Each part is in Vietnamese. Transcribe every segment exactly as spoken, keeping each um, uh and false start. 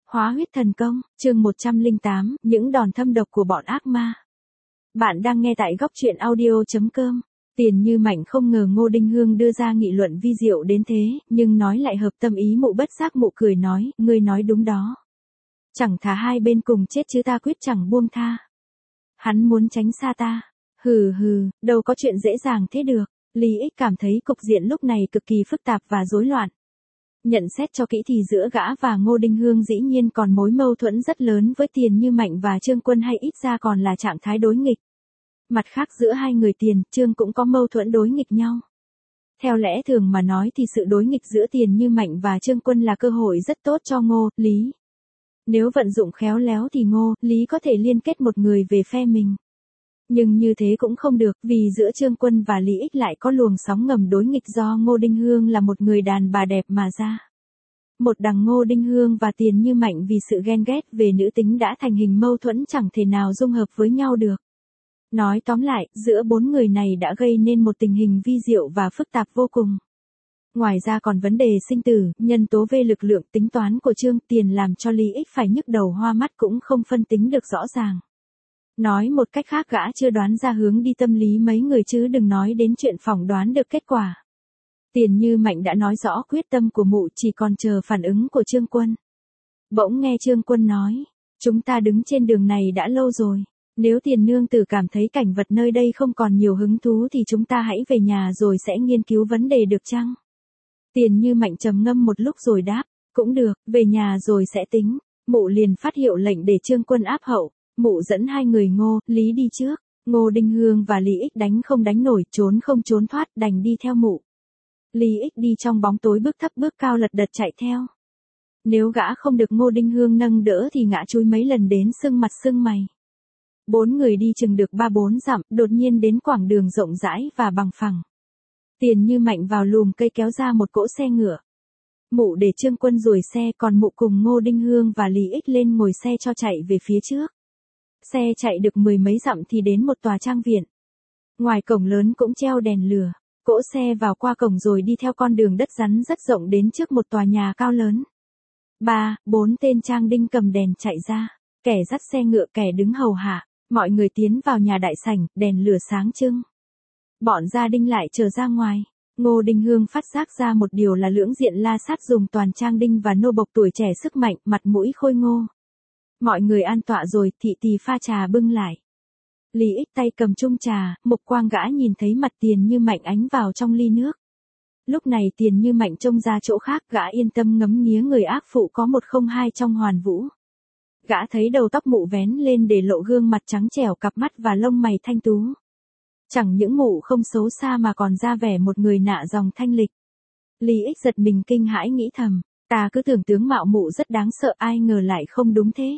Hóa huyết thần công, chương một trăm lẻ tám, những đòn thâm độc của bọn ác ma. Bạn đang nghe tại góc truyện audio chấm com. Tiền Như Mạnh không ngờ Ngô Đinh Hương đưa ra nghị luận vi diệu đến thế, nhưng nói lại hợp tâm ý. Mụ bất giác mụ cười nói, ngươi nói đúng đó. Chẳng thà hai bên cùng chết chứ ta quyết chẳng buông tha. Hắn muốn tránh xa ta. Hừ hừ, đâu có chuyện dễ dàng thế được. Lý Ích cảm thấy cục diện lúc này cực kỳ phức tạp và rối loạn. Nhận xét cho kỹ thì giữa gã và Ngô Đinh Hương dĩ nhiên còn mối mâu thuẫn rất lớn với Tiền Như Mạnh và Trương Quân, hay ít ra còn là trạng thái đối nghịch. Mặt khác giữa hai người Tiền, Trương cũng có mâu thuẫn đối nghịch nhau. Theo lẽ thường mà nói thì sự đối nghịch giữa Tiền Như Mạnh và Trương Quân là cơ hội rất tốt cho Ngô, Lý. Nếu vận dụng khéo léo thì Ngô, Lý có thể liên kết một người về phe mình. Nhưng như thế cũng không được, vì giữa Trương Quân và Lý Ích lại có luồng sóng ngầm đối nghịch do Ngô Đinh Hương là một người đàn bà đẹp mà ra. Một đằng Ngô Đinh Hương và Tiền Như Mạnh vì sự ghen ghét về nữ tính đã thành hình mâu thuẫn chẳng thể nào dung hợp với nhau được. Nói tóm lại, giữa bốn người này đã gây nên một tình hình vi diệu và phức tạp vô cùng. Ngoài ra còn vấn đề sinh tử, nhân tố về lực lượng tính toán của Trương Tiền làm cho Lý Ích phải nhức đầu hoa mắt cũng không phân tính được rõ ràng. Nói một cách khác, gã chưa đoán ra hướng đi tâm lý mấy người chứ đừng nói đến chuyện phỏng đoán được kết quả. Tiền Như Mạnh đã nói rõ quyết tâm của mụ, chỉ còn chờ phản ứng của Trương Quân. Bỗng nghe Trương Quân nói, chúng ta đứng trên đường này đã lâu rồi. Nếu Tiền nương tử cảm thấy cảnh vật nơi đây không còn nhiều hứng thú thì chúng ta hãy về nhà rồi sẽ nghiên cứu vấn đề được chăng? Tiền Như Mạnh trầm ngâm một lúc rồi đáp, cũng được, về nhà rồi sẽ tính. Mụ liền phát hiệu lệnh để Trương Quân áp hậu. Mụ dẫn hai người Ngô, Lý đi trước. Ngô Đinh Hương và Lý Ích đánh không đánh nổi, trốn không trốn thoát, đành đi theo mụ. Lý Ích đi trong bóng tối bước thấp bước cao lật đật chạy theo. Nếu gã không được Ngô Đinh Hương nâng đỡ thì ngã chúi mấy lần đến sưng mặt sưng mày. Bốn người đi chừng được ba bốn dặm, đột nhiên đến quảng đường rộng rãi và bằng phẳng. Tiền Như Mạnh vào lùm cây kéo ra một cỗ xe ngựa. Mụ để Trương Quân ruồi xe, còn mụ cùng Ngô Đinh Hương và Lý Ích lên ngồi xe cho chạy về phía trước. Xe chạy được mười mấy dặm thì đến một tòa trang viện. Ngoài cổng lớn cũng treo đèn lửa. Cỗ xe vào qua cổng rồi đi theo con đường đất rắn rất rộng đến trước một tòa nhà cao lớn. Ba, bốn tên trang đinh cầm đèn chạy ra. Kẻ dắt xe ngựa, kẻ đứng hầu hạ. Mọi người tiến vào nhà đại sảnh, đèn lửa sáng trưng. Bọn gia đinh lại chờ ra ngoài. Ngô Đinh Hương phát giác ra một điều là lưỡng diện La Sát dùng toàn trang đinh và nô bộc tuổi trẻ sức mạnh, mặt mũi khôi ngô. Mọi người an tọa rồi, thị tỳ pha trà bưng lại. Lý Ích tay cầm chung trà, mục quang gã nhìn thấy mặt Tiền Như Mạnh ánh vào trong ly nước. Lúc này Tiền Như Mạnh trông ra chỗ khác, gã yên tâm ngắm nghía người ác phụ có một không hai trong Hoàn Vũ. Gã thấy đầu tóc mụ vén lên để lộ gương mặt trắng trẻo, cặp mắt và lông mày thanh tú. Chẳng những mụ không xấu xa mà còn ra vẻ một người nạ dòng thanh lịch. Lý Ích giật mình kinh hãi nghĩ thầm, ta cứ tưởng tướng mạo mụ rất đáng sợ, ai ngờ lại không đúng thế.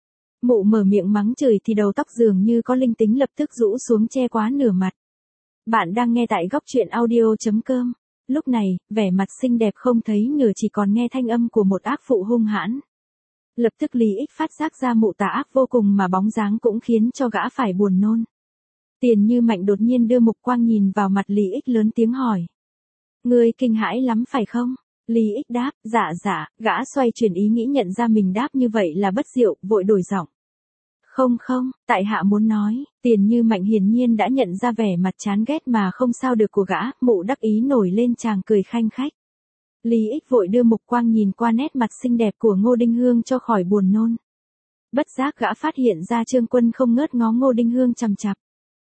Mụ mở miệng mắng chửi thì đầu tóc dường như có linh tính lập tức rũ xuống che quá nửa mặt. Bạn đang nghe tại góc truyện audio chấm com. Lúc này, vẻ mặt xinh đẹp không thấy nửa, chỉ còn nghe thanh âm của một ác phụ hung hãn. Lập tức Lý Ích phát giác ra mụ tà ác vô cùng mà bóng dáng cũng khiến cho gã phải buồn nôn. Tiền Như Mạnh đột nhiên đưa mục quang nhìn vào mặt Lý Ích lớn tiếng hỏi. Ngươi kinh hãi lắm phải không? Lý Ích đáp, dạ dạ, gã xoay chuyển ý nghĩ nhận ra mình đáp như vậy là bất diệu, vội đổi giọng. Không không, tại hạ muốn nói. Tiền Như Mạnh hiển nhiên đã nhận ra vẻ mặt chán ghét mà không sao được của gã, mụ đắc ý nổi lên chàng cười khanh khách. Lý Ích vội đưa mục quang nhìn qua nét mặt xinh đẹp của Ngô Đinh Hương cho khỏi buồn nôn. Bất giác gã phát hiện ra Trương Quân không ngớt ngó Ngô Đinh Hương chằm chằm.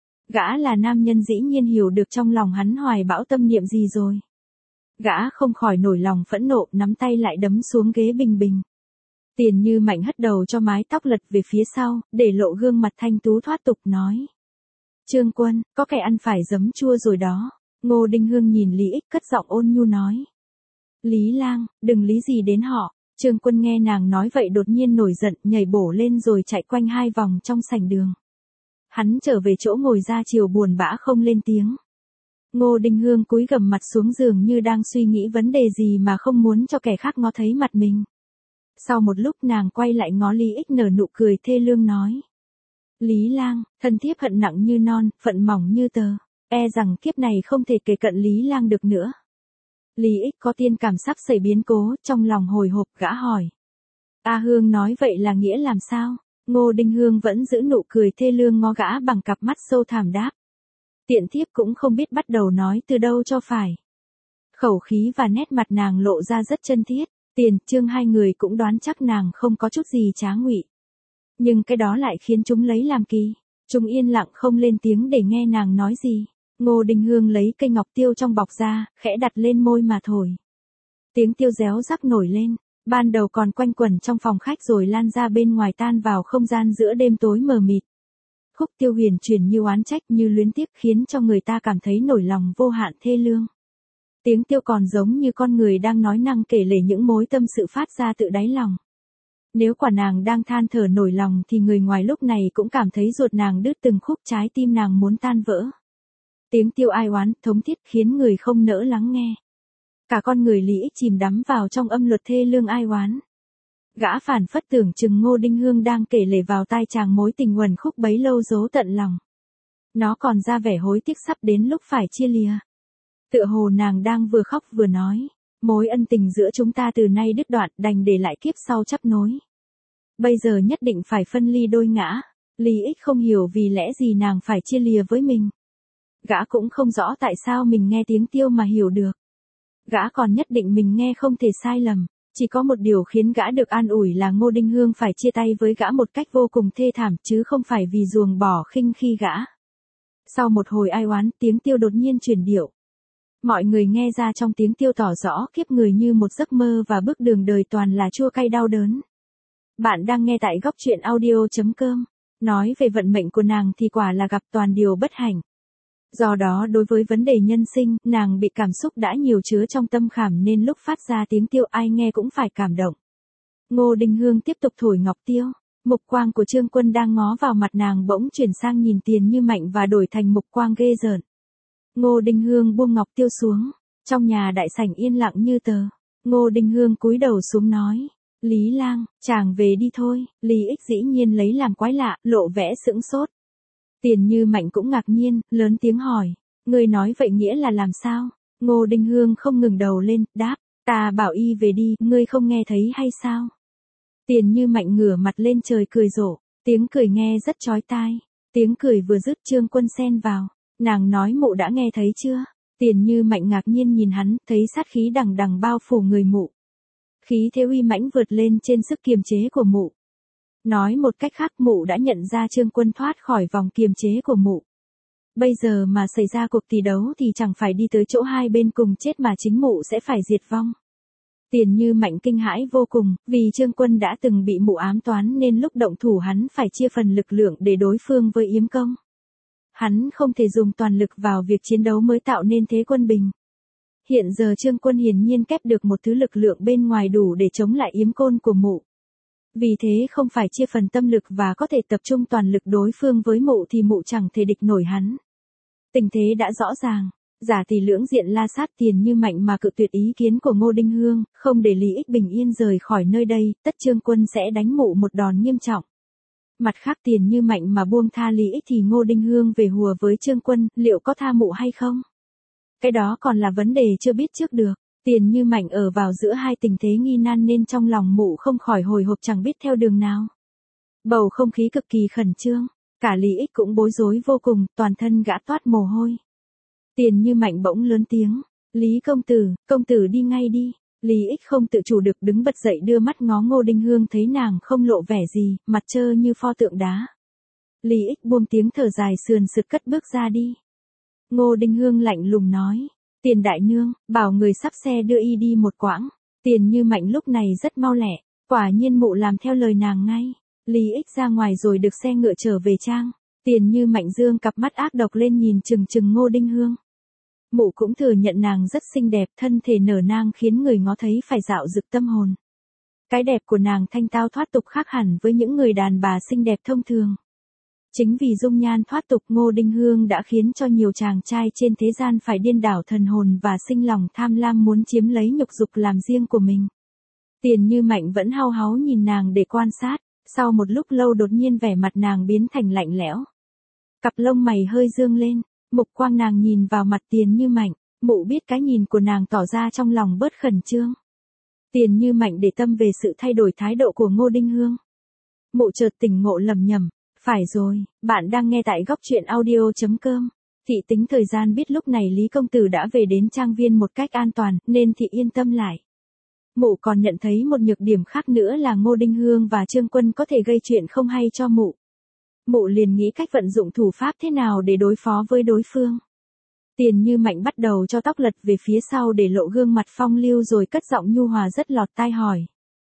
Gã là nam nhân dĩ nhiên hiểu được trong lòng hắn hoài bão tâm niệm gì rồi. Gã không khỏi nổi lòng phẫn nộ, nắm tay lại đấm xuống ghế bình bình. Tiền Như Mạnh hất đầu cho mái tóc lật về phía sau, để lộ gương mặt thanh tú thoát tục nói. Trương Quân, có kẻ ăn phải giấm chua rồi đó. Ngô Đinh Hương nhìn Lý Ích cất giọng ôn nhu nói. Lý lang, đừng lý gì đến họ. Trương Quân nghe nàng nói vậy đột nhiên nổi giận, nhảy bổ lên rồi chạy quanh hai vòng trong sảnh đường. Hắn trở về chỗ ngồi ra chiều buồn bã không lên tiếng. Ngô Đinh Hương cúi gằm mặt xuống giường như đang suy nghĩ vấn đề gì mà không muốn cho kẻ khác ngó thấy mặt mình. Sau một lúc nàng quay lại ngó Lý Ích nở nụ cười thê lương nói. Lý lang, thân thiếp hận nặng như non, phận mỏng như tờ. E rằng kiếp này không thể kề cận Lý lang được nữa. Lý Ích có tiên cảm sắp xảy biến cố, trong lòng hồi hộp gã hỏi. A Hương nói vậy là nghĩa làm sao? Ngô Đinh Hương vẫn giữ nụ cười thê lương ngó gã bằng cặp mắt sâu thẳm đáp. Tiện thiếp cũng không biết bắt đầu nói từ đâu cho phải. Khẩu khí và nét mặt nàng lộ ra rất chân thiết. Tiền Trương hai người cũng đoán chắc nàng không có chút gì trá ngụy. Nhưng cái đó lại khiến chúng lấy làm kỳ. Chúng yên lặng không lên tiếng để nghe nàng nói gì. Ngô Đinh Hương lấy cây ngọc tiêu trong bọc ra, khẽ đặt lên môi mà thổi. Tiếng tiêu réo rắc nổi lên, ban đầu còn quanh quẩn trong phòng khách rồi lan ra bên ngoài tan vào không gian giữa đêm tối mờ mịt. Khúc tiêu huyền chuyển như oán trách như luyến tiếc khiến cho người ta cảm thấy nổi lòng vô hạn thê lương. Tiếng tiêu còn giống như con người đang nói năng kể lể những mối tâm sự phát ra tự đáy lòng. Nếu quả nàng đang than thở nổi lòng thì người ngoài lúc này cũng cảm thấy ruột nàng đứt từng khúc, trái tim nàng muốn tan vỡ. Tiếng tiêu ai oán, thống thiết khiến người không nỡ lắng nghe. Cả con người Lý Ích chìm đắm vào trong âm luật thê lương ai oán. Gã phản phất tưởng chừng Ngô Đinh Hương đang kể lể vào tai chàng mối tình uẩn khúc bấy lâu dấu tận lòng. Nó còn ra vẻ hối tiếc sắp đến lúc phải chia lìa. Tựa hồ nàng đang vừa khóc vừa nói, mối ân tình giữa chúng ta từ nay đứt đoạn, đành để lại kiếp sau chắp nối. Bây giờ nhất định phải phân ly đôi ngã. Lý Ích không hiểu vì lẽ gì nàng phải chia lìa với mình. Gã cũng không rõ tại sao mình nghe tiếng tiêu mà hiểu được. Gã còn nhất định mình nghe không thể sai lầm. Chỉ có một điều khiến gã được an ủi là Ngô Đinh Hương phải chia tay với gã một cách vô cùng thê thảm chứ không phải vì ruồng bỏ khinh khi gã. Sau một hồi ai oán, tiếng tiêu đột nhiên chuyển điệu. Mọi người nghe ra trong tiếng tiêu tỏ rõ kiếp người như một giấc mơ và bước đường đời toàn là chua cay đau đớn. Bạn đang nghe tại góc truyện audio chấm com. Nói về vận mệnh của nàng thì quả là gặp toàn điều bất hạnh. Do đó đối với vấn đề nhân sinh, nàng bị cảm xúc đã nhiều chứa trong tâm khảm nên lúc phát ra tiếng tiêu ai nghe cũng phải cảm động. Ngô Đinh Hương tiếp tục thổi ngọc tiêu. Mục quang của Trương Quân đang ngó vào mặt nàng bỗng chuyển sang nhìn Tiền Như Mạnh và đổi thành mục quang ghê rợn. Ngô Đinh Hương buông ngọc tiêu xuống. Trong nhà đại sảnh yên lặng như tờ. Ngô Đinh Hương cúi đầu xuống nói. Lý lang, chàng về đi thôi. Lý Ích dĩ nhiên lấy làm quái lạ, lộ vẻ sững sốt. Tiền Như Mạnh cũng ngạc nhiên, lớn tiếng hỏi. Ngươi nói vậy nghĩa là làm sao? Ngô Đinh Hương không ngừng đầu lên, đáp. Ta bảo y về đi, ngươi không nghe thấy hay sao? Tiền Như Mạnh ngửa mặt lên trời cười rộ. Tiếng cười nghe rất chói tai. Tiếng cười vừa dứt Trương Quân xen vào. Nàng nói mụ đã nghe thấy chưa? Tiền Như Mạnh ngạc nhiên nhìn hắn, thấy sát khí đằng đằng bao phủ người mụ. Khí thế uy mãnh vượt lên trên sức kiềm chế của mụ. Nói một cách khác mụ đã nhận ra Trương Quân thoát khỏi vòng kiềm chế của mụ. Bây giờ mà xảy ra cuộc tỷ đấu thì chẳng phải đi tới chỗ hai bên cùng chết mà chính mụ sẽ phải diệt vong. Tiền Như Mạnh kinh hãi vô cùng, vì Trương Quân đã từng bị mụ ám toán nên lúc động thủ hắn phải chia phần lực lượng để đối phương với Yếm Công. Hắn không thể dùng toàn lực vào việc chiến đấu mới tạo nên thế quân bình. Hiện giờ Trương Quân hiển nhiên kép được một thứ lực lượng bên ngoài đủ để chống lại Yếm Côn của mụ. Vì thế không phải chia phần tâm lực và có thể tập trung toàn lực đối phương với mụ thì mụ chẳng thể địch nổi hắn. Tình thế đã rõ ràng, giả tỷ lưỡng diện la sát Tiền Như Mạnh mà cự tuyệt ý kiến của Ngô Đinh Hương, không để Lý Ích bình yên rời khỏi nơi đây, tất Trương Quân sẽ đánh mụ một đòn nghiêm trọng. Mặt khác Tiền Như Mạnh mà buông tha Lý Ích thì Ngô Đinh Hương về hùa với Trương Quân, liệu có tha mụ hay không? Cái đó còn là vấn đề chưa biết trước được. Tiền Như Mạnh ở vào giữa hai tình thế nghi nan nên trong lòng mụ không khỏi hồi hộp chẳng biết theo đường nào. Bầu không khí cực kỳ khẩn trương, cả Lý Ích cũng bối rối vô cùng, toàn thân gã toát mồ hôi. Tiền Như Mạnh bỗng lớn tiếng, Lý công tử, công tử đi ngay đi. Lý Ích không tự chủ được đứng bật dậy đưa mắt ngó Ngô Đinh Hương thấy nàng không lộ vẻ gì, mặt trơ như pho tượng đá. Lý Ích buông tiếng thở dài sườn sượt cất bước ra đi. Ngô Đinh Hương lạnh lùng nói. Tiền đại nương, bảo người sắp xe đưa y đi một quãng. Tiền Như Mạnh lúc này rất mau lẹ, quả nhiên mụ làm theo lời nàng ngay. Lý Ích ra ngoài rồi được xe ngựa trở về trang. Tiền Như Mạnh dương cặp mắt ác độc lên nhìn chừng chừng Ngô Đinh Hương. Mụ cũng thừa nhận nàng rất xinh đẹp, thân thể nở nang khiến người ngó thấy phải dạo dực tâm hồn. Cái đẹp của nàng thanh tao thoát tục khác hẳn với những người đàn bà xinh đẹp thông thường. Chính vì dung nhan thoát tục Ngô Đinh Hương đã khiến cho nhiều chàng trai trên thế gian phải điên đảo thần hồn và sinh lòng tham lam muốn chiếm lấy nhục dục làm riêng của mình. Tiền Như Mạnh vẫn hau háu nhìn nàng để quan sát, sau một lúc lâu đột nhiên vẻ mặt nàng biến thành lạnh lẽo. Cặp lông mày hơi dương lên, mục quang nàng nhìn vào mặt Tiền Như Mạnh, mụ biết cái nhìn của nàng tỏ ra trong lòng bớt khẩn trương. Tiền Như Mạnh để tâm về sự thay đổi thái độ của Ngô Đinh Hương. Mụ chợt tỉnh ngộ lầm nhầm, phải rồi, bạn đang nghe tại góc truyện audio.com. Thị tính thời gian biết lúc này Lý Công Tử đã về đến trang viên một cách an toàn, nên thị yên tâm lại. Mụ còn nhận thấy một nhược điểm khác nữa là Ngô Đinh Hương và Trương Quân có thể gây chuyện không hay cho mụ. Mụ liền nghĩ cách vận dụng thủ pháp thế nào để đối phó với đối phương. Tiền Như Mạnh bắt đầu cho tóc lật về phía sau để lộ gương mặt phong lưu rồi cất giọng nhu hòa rất lọt tai hỏi.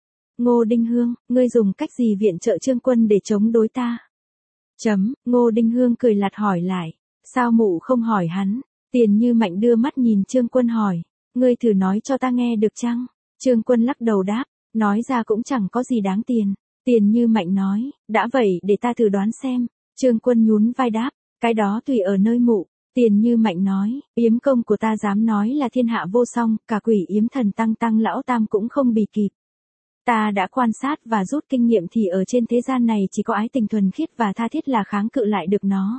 Ngô Đinh Hương, ngươi dùng cách gì viện trợ Trương Quân để chống đối ta? Chấm, Ngô Đinh Hương cười lạt hỏi lại. Sao mụ không hỏi hắn? Tiền Như Mạnh đưa mắt nhìn Trương Quân hỏi. Ngươi thử nói cho ta nghe được chăng? Trương Quân lắc đầu đáp. Nói ra cũng chẳng có gì đáng tiền. Tiền Như Mạnh nói. Đã vậy để ta thử đoán xem. Trương Quân nhún vai đáp. Cái đó tùy ở nơi mụ. Tiền Như Mạnh nói. Yếm công của ta dám nói là thiên hạ vô song. Cả quỷ yếm thần tăng tăng lão tam cũng không bì kịp. Ta đã quan sát và rút kinh nghiệm thì ở trên thế gian này chỉ có ái tình thuần khiết và tha thiết là kháng cự lại được nó.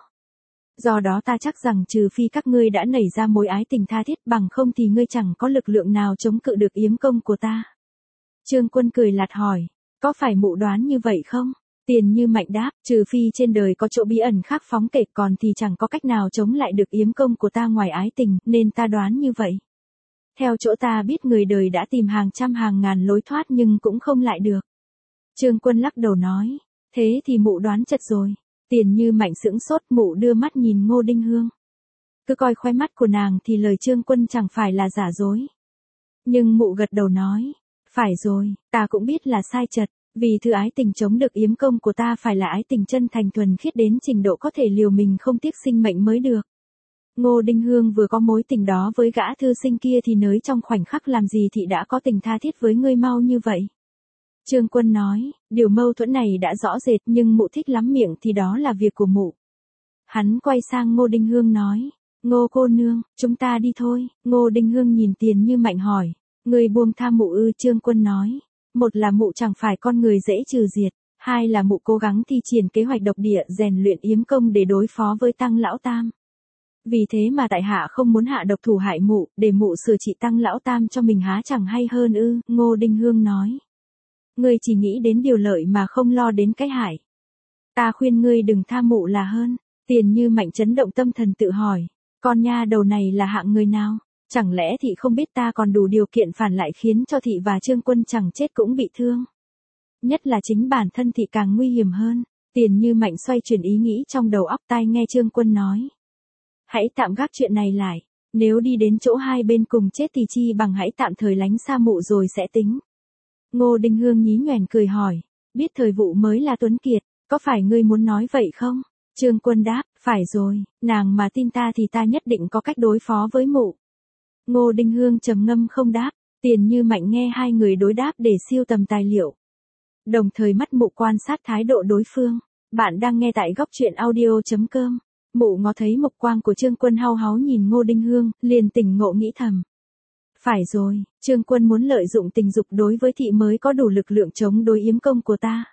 Do đó ta chắc rằng trừ phi các ngươi đã nảy ra mối ái tình tha thiết, bằng không thì ngươi chẳng có lực lượng nào chống cự được yếm công của ta. Trương Quân cười lạt hỏi, có phải mụ đoán như vậy không? Tiền Như Mạnh đáp, trừ phi trên đời có chỗ bí ẩn khác phóng kể, còn thì chẳng có cách nào chống lại được yếm công của ta ngoài ái tình, nên ta đoán như vậy. Theo chỗ ta biết người đời đã tìm hàng trăm hàng ngàn lối thoát nhưng cũng không lại được. Trương Quân lắc đầu nói, thế thì mụ đoán chật rồi. Tiền Như Mạnh sững sốt, mụ đưa mắt nhìn Ngô Đinh Hương. Cứ coi khoe mắt của nàng thì lời Trương Quân chẳng phải là giả dối. Nhưng mụ gật đầu nói, phải rồi, ta cũng biết là sai chật, vì thứ ái tình chống được yếm công của ta phải là ái tình chân thành thuần khiết đến trình độ có thể liều mình không tiếc sinh mệnh mới được. Ngô Đinh Hương vừa có mối tình đó với gã thư sinh kia thì nới trong khoảnh khắc làm gì thì đã có tình tha thiết với ngươi mau như vậy. Trương Quân nói, điều mâu thuẫn này đã rõ rệt nhưng mụ thích lắm miệng thì đó là việc của mụ. Hắn quay sang Ngô Đinh Hương nói, Ngô cô nương, chúng ta đi thôi. Ngô Đinh Hương nhìn Tiền Như Mạnh hỏi, ngươi buông tha mụ ư? Trương Quân nói, một là mụ chẳng phải con người dễ trừ diệt, hai là mụ cố gắng thi triển kế hoạch độc địa rèn luyện yếm công để đối phó với Tăng Lão Tam. Vì thế mà tại hạ không muốn hạ độc thủ hại mụ, để mụ sửa trị Tăng Lão Tam cho mình há chẳng hay hơn ư? Ngô Đinh Hương nói, ngươi chỉ nghĩ đến điều lợi mà không lo đến cái hại. Ta khuyên ngươi đừng tha mụ là hơn. Tiền Như Mạnh chấn động tâm thần tự hỏi, con nha đầu này là hạng người nào? Chẳng lẽ thị không biết ta còn đủ điều kiện phản lại khiến cho thị và Trương Quân chẳng chết cũng bị thương? Nhất là chính bản thân thị càng nguy hiểm hơn. Tiền Như Mạnh xoay chuyển ý nghĩ trong đầu óc, tai nghe Trương Quân nói. Hãy tạm gác chuyện này lại, nếu đi đến chỗ hai bên cùng chết thì chi bằng hãy tạm thời lánh xa mụ rồi sẽ tính. Ngô Đinh Hương nhí nhoẻn cười hỏi, biết thời vụ mới là tuấn kiệt, có phải ngươi muốn nói vậy không? Trương Quân đáp, phải rồi, nàng mà tin ta thì ta nhất định có cách đối phó với mụ. Ngô Đinh Hương trầm ngâm không đáp, Tiền Như Mạnh nghe hai người đối đáp để siêu tầm tài liệu. Đồng thời mắt mụ quan sát thái độ đối phương. Bạn đang nghe tại góc truyện audio.com. Mụ ngó thấy mục quang của Trương Quân hau háu nhìn Ngô Đinh Hương, liền tỉnh ngộ nghĩ thầm. Phải rồi, Trương Quân muốn lợi dụng tình dục đối với thị mới có đủ lực lượng chống đối yếm công của ta.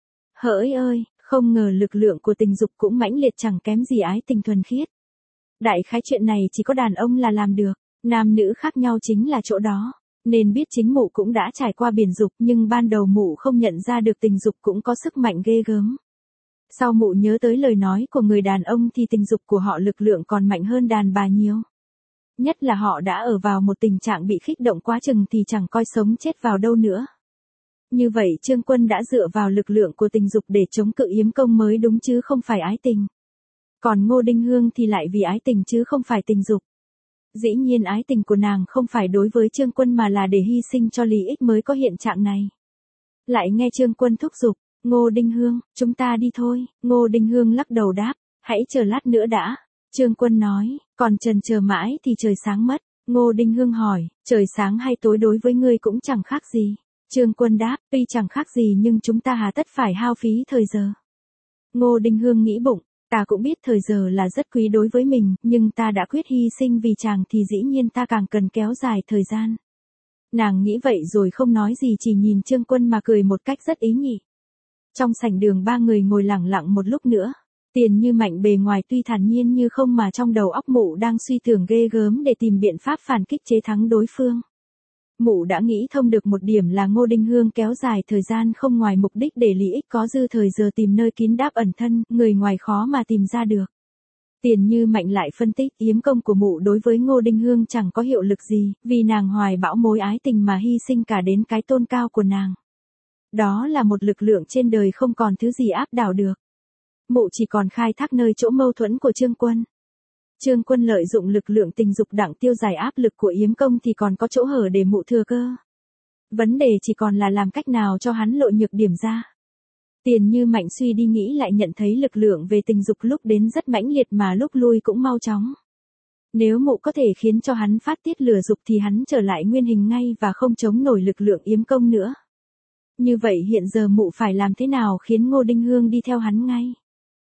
Hỡi ơi, không ngờ lực lượng của tình dục cũng mãnh liệt chẳng kém gì ái tình thuần khiết. Đại khái chuyện này chỉ có đàn ông là làm được, nam nữ khác nhau chính là chỗ đó. Nên biết chính mụ cũng đã trải qua biển dục nhưng ban đầu mụ không nhận ra được tình dục cũng có sức mạnh ghê gớm. Sau mụ nhớ tới lời nói của người đàn ông thì tình dục của họ lực lượng còn mạnh hơn đàn bà nhiều. Nhất là họ đã ở vào một tình trạng bị kích động quá chừng thì chẳng coi sống chết vào đâu nữa. Như vậy Trương Quân đã dựa vào lực lượng của tình dục để chống cự yếm công mới đúng chứ không phải ái tình. Còn Ngô Đinh Hương thì lại vì ái tình chứ không phải tình dục. Dĩ nhiên ái tình của nàng không phải đối với Trương Quân mà là để hy sinh cho利ích mới có hiện trạng này. Lại nghe Trương Quân thúc giục, Ngô Đinh Hương, chúng ta đi thôi. Ngô Đinh Hương lắc đầu đáp, hãy chờ lát nữa đã. Trương Quân nói, còn chần chờ mãi thì trời sáng mất. Ngô Đinh Hương hỏi, trời sáng hay tối đối với ngươi cũng chẳng khác gì. Trương Quân đáp, tuy chẳng khác gì nhưng chúng ta hà tất phải hao phí thời giờ. Ngô Đinh Hương nghĩ bụng, ta cũng biết thời giờ là rất quý đối với mình, nhưng ta đã quyết hy sinh vì chàng thì dĩ nhiên ta càng cần kéo dài thời gian. Nàng nghĩ vậy rồi không nói gì, chỉ nhìn Trương Quân mà cười một cách rất ý nhị. Trong sảnh đường ba người ngồi lặng lặng một lúc nữa. Tiền Như Mạnh bề ngoài tuy thản nhiên như không mà trong đầu óc mụ đang suy tưởng ghê gớm để tìm biện pháp phản kích chế thắng đối phương. mụ đã nghĩ thông được một điểm là Ngô Đinh Hương kéo dài thời gian không ngoài mục đích để lý ích có dư thời giờ tìm nơi kín đáp ẩn thân, người ngoài khó mà tìm ra được. Tiền Như Mạnh lại phân tích yếm công của mụ đối với Ngô Đinh Hương chẳng có hiệu lực gì, vì nàng hoài bão mối ái tình mà hy sinh cả đến cái tôn cao của nàng. Đó là một lực lượng trên đời không còn thứ gì áp đảo được. Mụ chỉ còn khai thác nơi chỗ mâu thuẫn của Trương Quân. Trương Quân lợi dụng lực lượng tình dục đặng tiêu giải áp lực của yếm công thì còn có chỗ hở để mụ thừa cơ. Vấn đề chỉ còn là làm cách nào cho hắn lộ nhược điểm ra. Tiền Như Mạnh suy đi nghĩ lại nhận thấy lực lượng về tình dục lúc đến rất mãnh liệt mà lúc lui cũng mau chóng. Nếu mụ có thể khiến cho hắn phát tiết lửa dục thì hắn trở lại nguyên hình ngay và không chống nổi lực lượng yếm công nữa. Như vậy hiện giờ mụ phải làm thế nào khiến Ngô Đinh Hương đi theo hắn ngay?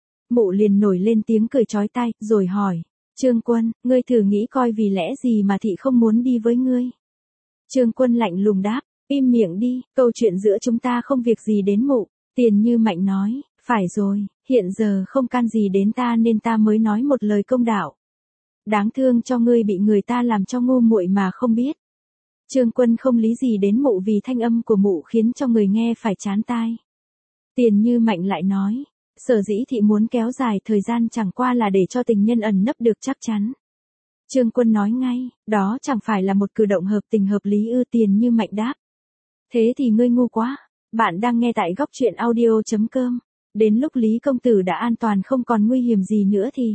Mụ liền nổi lên tiếng cười chói tai, rồi hỏi, Trương Quân, ngươi thử nghĩ coi vì lẽ gì mà thị không muốn đi với ngươi? Trương Quân lạnh lùng đáp, im miệng đi, câu chuyện giữa chúng ta không việc gì đến mụ. Tiền Như Mạnh nói, phải rồi, hiện giờ không can gì đến ta nên ta mới nói một lời công đạo. Đáng thương cho ngươi bị người ta làm cho ngu muội mà không biết. Trương Quân không lý gì đến mụ vì thanh âm của mụ khiến cho người nghe phải chán tai. Tiền Như Mạnh lại nói, sở dĩ thị muốn kéo dài thời gian chẳng qua là để cho tình nhân ẩn nấp được chắc chắn. Trương Quân nói ngay, đó chẳng phải là một cử động hợp tình hợp lý ư? Tiền Như Mạnh đáp. Thế thì ngươi ngu quá. Bạn đang nghe tại góc truyện audio chấm com. Đến lúc Lý công tử đã an toàn không còn nguy hiểm gì nữa thì...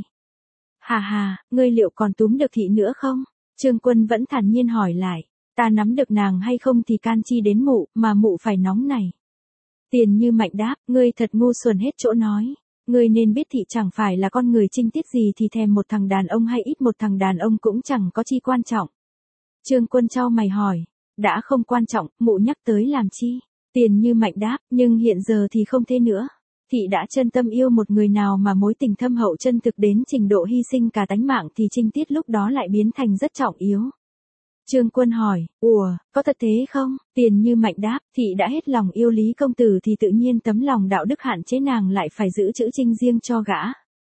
Hà hà, ngươi liệu còn túm được thị nữa không? Trương Quân vẫn thản nhiên hỏi lại. Ta nắm được nàng hay không thì can chi đến mụ, mà mụ phải nóng này. Tiền Như Mạnh đáp, ngươi thật ngu xuẩn hết chỗ nói. Ngươi nên biết thị chẳng phải là con người trinh tiết gì thì thèm một thằng đàn ông hay ít một thằng đàn ông cũng chẳng có chi quan trọng. Trương Quân chau mày hỏi. Đã không quan trọng, mụ nhắc tới làm chi? Tiền Như Mạnh đáp, nhưng hiện giờ thì không thế nữa. Thị đã chân tâm yêu một người nào mà mối tình thâm hậu chân thực đến trình độ hy sinh cả tánh mạng thì trinh tiết lúc đó lại biến thành rất trọng yếu. Trương Quân hỏi, ủa, có thật thế không? Tiền Như Mạnh đáp, thị đã hết lòng yêu Lý công tử thì tự nhiên tấm lòng đạo đức hạn chế nàng lại phải giữ chữ trinh riêng cho gã.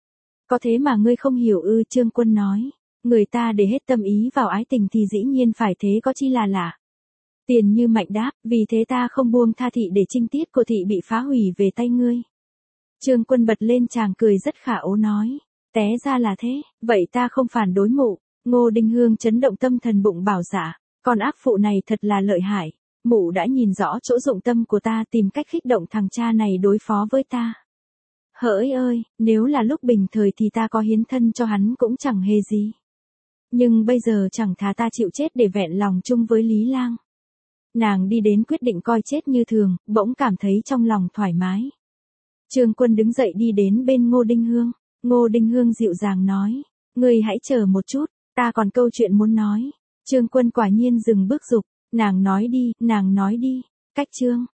Có thế mà ngươi không hiểu ư? Trương Quân nói, người ta để hết tâm ý vào ái tình thì dĩ nhiên phải thế, có chi là lạ. Tiền Như Mạnh đáp, vì thế ta không buông tha thị để trinh tiết của thị bị phá hủy về tay ngươi. Trương Quân bật lên chàng cười rất khả ố nói, té ra là thế, vậy ta không phản đối mụ. Ngô Đinh Hương chấn động tâm thần bụng bảo dạ, con ác phụ này thật là lợi hại, mụ đã nhìn rõ chỗ dụng tâm của ta, tìm cách khích động thằng cha này đối phó với ta. Hỡi ơi, nếu là lúc bình thời thì ta có hiến thân cho hắn cũng chẳng hề gì. Nhưng bây giờ chẳng thà ta chịu chết để vẹn lòng chung với Lý Lang. Nàng đi đến quyết định coi chết như thường, bỗng cảm thấy trong lòng thoải mái. Trương Quân đứng dậy đi đến bên Ngô Đinh Hương. Ngô Đinh Hương dịu dàng nói, ngươi hãy chờ một chút, ta còn câu chuyện muốn nói. Trương Quân quả nhiên dừng bước dục, nàng nói đi, nàng nói đi. Cách chương